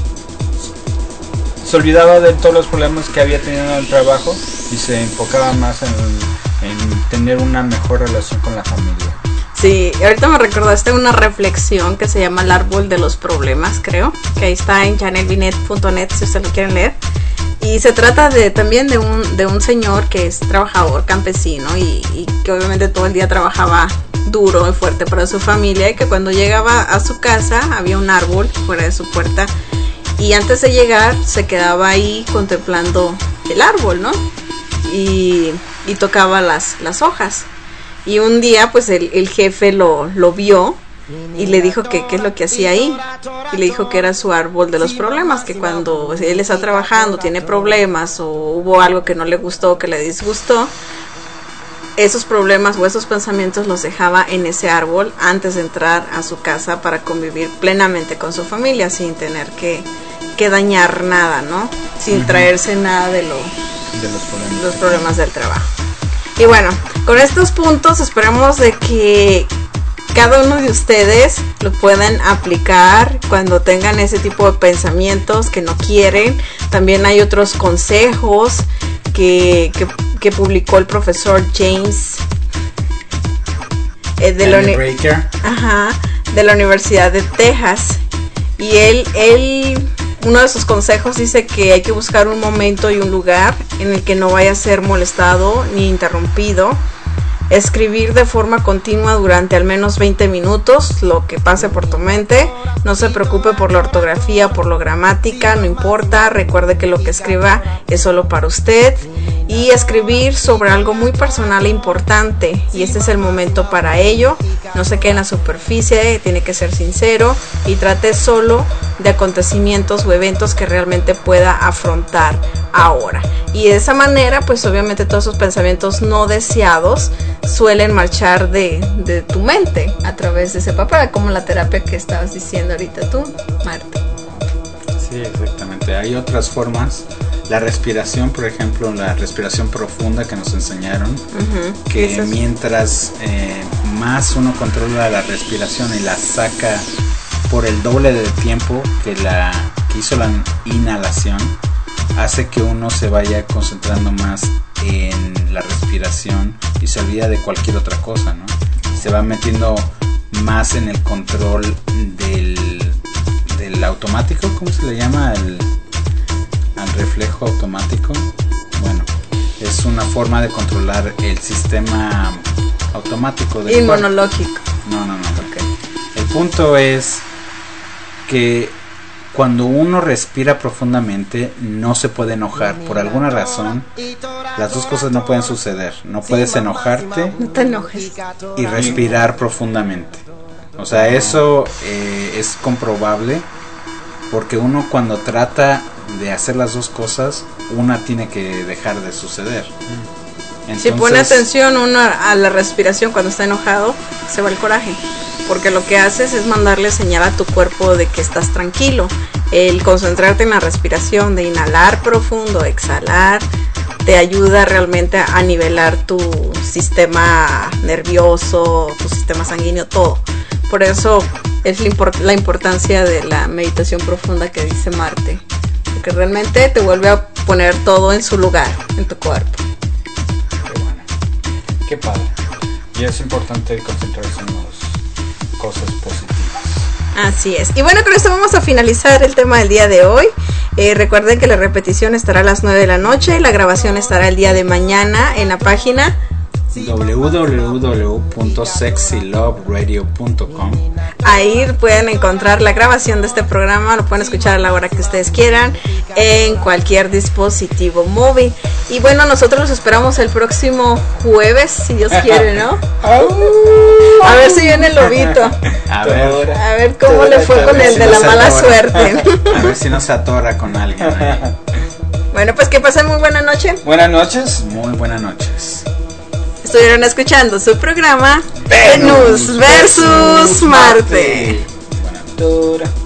se olvidaba de todos los problemas que había tenido en el trabajo y se enfocaba más en, en tener una mejor relación con la familia. Sí, ahorita me recordaste una reflexión que se llama El árbol de los problemas, creo, que ahí está en channel binet punto net si ustedes lo quieren leer. Y se trata de también de un de un señor que es trabajador campesino y, y que obviamente todo el día trabajaba duro y fuerte para su familia, y que cuando llegaba a su casa había un árbol fuera de su puerta, y antes de llegar se quedaba ahí contemplando el árbol, ¿no? Y, y tocaba las, las hojas. Y un día pues el, el jefe lo, lo vio y le dijo que qué es lo que hacía ahí, y le dijo que era su árbol de los problemas, que cuando él está trabajando, tiene problemas o hubo algo que no le gustó, que le disgustó, esos problemas o esos pensamientos los dejaba en ese árbol antes de entrar a su casa para convivir plenamente con su familia sin tener que, que dañar nada, ¿no? Sin uh-huh. traerse nada de, lo, de los, problemas. los problemas del trabajo. Y bueno, con estos puntos esperamos de que cada uno de ustedes lo puedan aplicar cuando tengan ese tipo de pensamientos que no quieren. También hay otros consejos que, que, que publicó el profesor James eh, de, la uni- Ajá, de la Universidad de Texas. Y él, él, uno de sus consejos dice que hay que buscar un momento y un lugar en el que no vaya a ser molestado ni interrumpido escribir de forma continua durante al menos veinte minutos lo que pase por tu mente. No se preocupe por la ortografía, por la gramática, no importa. Recuerde que lo que escriba es solo para usted. Y escribir sobre algo muy personal e importante, y este es el momento para ello. No se quede en la superficie, tiene que ser sincero y trate solo de acontecimientos o eventos que realmente pueda afrontar ahora. Y de esa manera, pues obviamente todos esos pensamientos no deseados suelen marchar de, de tu mente a través de ese papel, como la terapia que estabas diciendo ahorita tú, Marta. Sí, exactamente. Hay otras formas. La respiración, por ejemplo, la respiración profunda que nos enseñaron, uh-huh. que es mientras eh, más uno controla la respiración y la saca por el doble de tiempo que la que hizo la inhalación, hace que uno se vaya concentrando más en la respiración y se olvida de cualquier otra cosa, ¿no? Se va metiendo más en el control del, del automático, ¿cómo se le llama? El al reflejo automático. Bueno, es una forma de controlar el sistema automático del inmunológico. No, no, no. Okay. El punto es que cuando uno respira profundamente no se puede enojar. Por alguna razón, las dos cosas no pueden suceder. No puedes enojarte, no te enojes, y respirar profundamente. O sea, eso eh, es comprobable, porque uno cuando trata de hacer las dos cosas, una tiene que dejar de suceder. Entonces, si pone atención uno a la respiración cuando está enojado, se va el coraje, porque lo que haces es mandarle señal a tu cuerpo de que estás tranquilo. El concentrarte en la respiración, de inhalar profundo, exhalar, te ayuda realmente a nivelar tu sistema nervioso, tu sistema sanguíneo, todo. Por eso es la, import- la importancia de la meditación profunda que dice Marte, porque realmente te vuelve a poner todo en su lugar, en tu cuerpo. Qué bueno, qué padre. Y es importante concentrarse en las cosas positivas. Así es. Y bueno, con esto vamos a finalizar el tema del día de hoy. Eh, recuerden que la repetición estará a las nueve de la noche y la grabación estará el día de mañana en la página doble u doble u doble u punto sexy love radio punto com. Ahí pueden encontrar la grabación de este programa, lo pueden escuchar a la hora que ustedes quieran en cualquier dispositivo móvil. Y bueno, nosotros los esperamos el próximo jueves, si Dios quiere, ¿no? A ver si viene el lobito. A ver, a ver cómo le fue con el de la mala suerte. A ver si no se atora con alguien ahí. Bueno, pues que pasen muy buena noche. Buenas noches. Muy buenas noches. Estuvieron escuchando su programa Venus versus Marte. Buena